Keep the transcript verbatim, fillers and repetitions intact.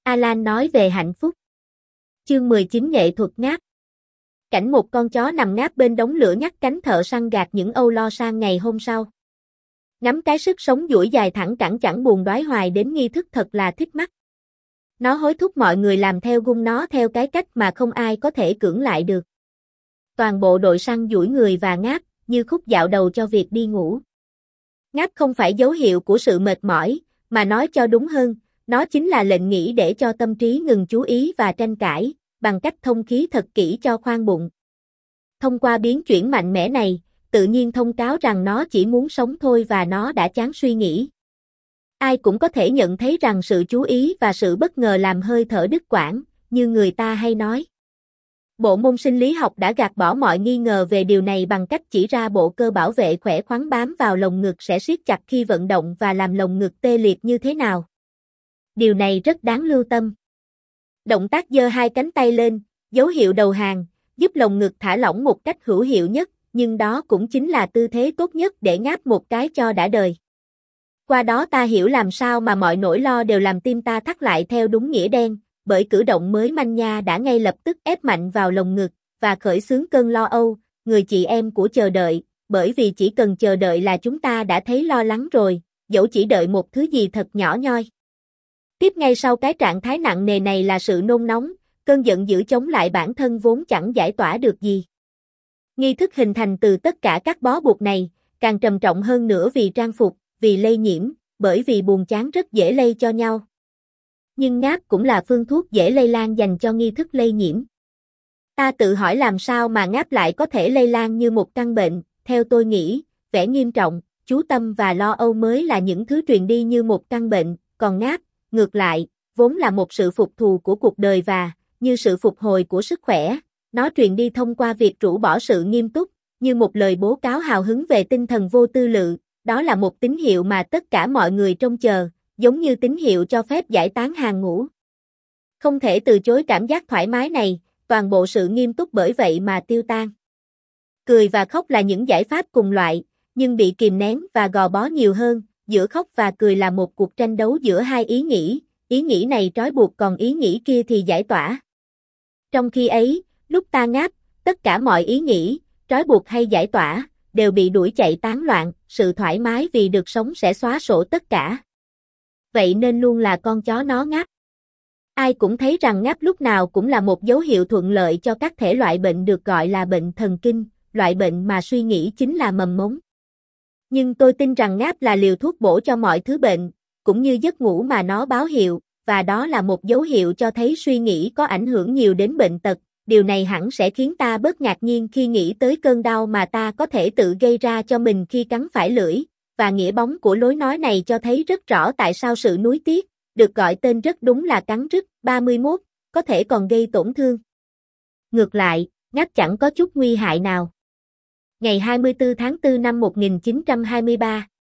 Alan nói về hạnh phúc. Chương mười chín Nghệ thuật ngáp. Cảnh một con chó nằm ngáp bên đống lửa nhắc cánh thợ săn gạt những âu lo sang ngày hôm sau. Ngắm cái sức sống duỗi dài thẳng cẳng chẳng buồn đói hoài đến nghi thức thật là thích mắt. Nó hối thúc mọi người làm theo gung nó theo cái cách mà không ai có thể cưỡng lại được. Toàn bộ đội săn duỗi người và ngáp, như khúc dạo đầu cho việc đi ngủ. Ngáp không phải dấu hiệu của sự mệt mỏi, mà nói cho đúng hơn, nó chính là lệnh nghỉ để cho tâm trí ngừng chú ý và tranh cãi, bằng cách thông khí thật kỹ cho khoang bụng. Thông qua biến chuyển mạnh mẽ này, tự nhiên thông cáo rằng nó chỉ muốn sống thôi và nó đã chán suy nghĩ. Ai cũng có thể nhận thấy rằng sự chú ý và sự bất ngờ làm hơi thở đứt quãng, như người ta hay nói. Bộ môn sinh lý học đã gạt bỏ mọi nghi ngờ về điều này bằng cách chỉ ra bộ cơ bảo vệ khỏe khoắn bám vào lồng ngực sẽ siết chặt khi vận động và làm lồng ngực tê liệt như thế nào. Điều này rất đáng lưu tâm. Động tác giơ hai cánh tay lên, dấu hiệu đầu hàng, giúp lồng ngực thả lỏng một cách hữu hiệu nhất, nhưng đó cũng chính là tư thế tốt nhất để ngáp một cái cho đã đời. Qua đó ta hiểu làm sao mà mọi nỗi lo đều làm tim ta thắt lại theo đúng nghĩa đen, bởi cử động mới manh nha đã ngay lập tức ép mạnh vào lồng ngực, và khởi xướng cơn lo âu, người chị em của chờ đợi, bởi vì chỉ cần chờ đợi là chúng ta đã thấy lo lắng rồi, dẫu chỉ đợi một thứ gì thật nhỏ nhoi. Tiếp ngay sau cái trạng thái nặng nề này là sự nôn nóng, cơn giận dữ chống lại bản thân vốn chẳng giải tỏa được gì. Nghi thức hình thành từ tất cả các bó buộc này, càng trầm trọng hơn nữa vì trang phục, vì lây nhiễm, bởi vì buồn chán rất dễ lây cho nhau. Nhưng ngáp cũng là phương thuốc dễ lây lan dành cho nghi thức lây nhiễm. Ta tự hỏi làm sao mà ngáp lại có thể lây lan như một căn bệnh, theo tôi nghĩ, vẻ nghiêm trọng, chú tâm và lo âu mới là những thứ truyền đi như một căn bệnh, còn ngáp, ngược lại, vốn là một sự phục thù của cuộc đời và, như sự phục hồi của sức khỏe, nó truyền đi thông qua việc rũ bỏ sự nghiêm túc, như một lời bố cáo hào hứng về tinh thần vô tư lự, đó là một tín hiệu mà tất cả mọi người trông chờ, giống như tín hiệu cho phép giải tán hàng ngũ. Không thể từ chối cảm giác thoải mái này, toàn bộ sự nghiêm túc bởi vậy mà tiêu tan. Cười và khóc là những giải pháp cùng loại, nhưng bị kìm nén và gò bó nhiều hơn, giữa khóc và cười là một cuộc tranh đấu giữa hai ý nghĩ, ý nghĩ này trói buộc còn ý nghĩ kia thì giải tỏa. Trong khi ấy, lúc ta ngáp, tất cả mọi ý nghĩ, trói buộc hay giải tỏa, đều bị đuổi chạy tán loạn, sự thoải mái vì được sống sẽ xóa sổ tất cả. Vậy nên luôn là con chó nó ngáp. Ai cũng thấy rằng ngáp lúc nào cũng là một dấu hiệu thuận lợi cho các thể loại bệnh được gọi là bệnh thần kinh, loại bệnh mà suy nghĩ chính là mầm mống. Nhưng tôi tin rằng ngáp là liều thuốc bổ cho mọi thứ bệnh, cũng như giấc ngủ mà nó báo hiệu, và đó là một dấu hiệu cho thấy suy nghĩ có ảnh hưởng nhiều đến bệnh tật. Điều này hẳn sẽ khiến ta bớt ngạc nhiên khi nghĩ tới cơn đau mà ta có thể tự gây ra cho mình khi cắn phải lưỡi, và nghĩa bóng của lối nói này cho thấy rất rõ tại sao sự nuối tiếc, được gọi tên rất đúng là cắn rứt, ba mươi mốt, có thể còn gây tổn thương. Ngược lại, ngáp chẳng có chút nguy hại nào. Ngày hai mươi tư tháng tư năm một nghìn chín trăm hai mươi ba,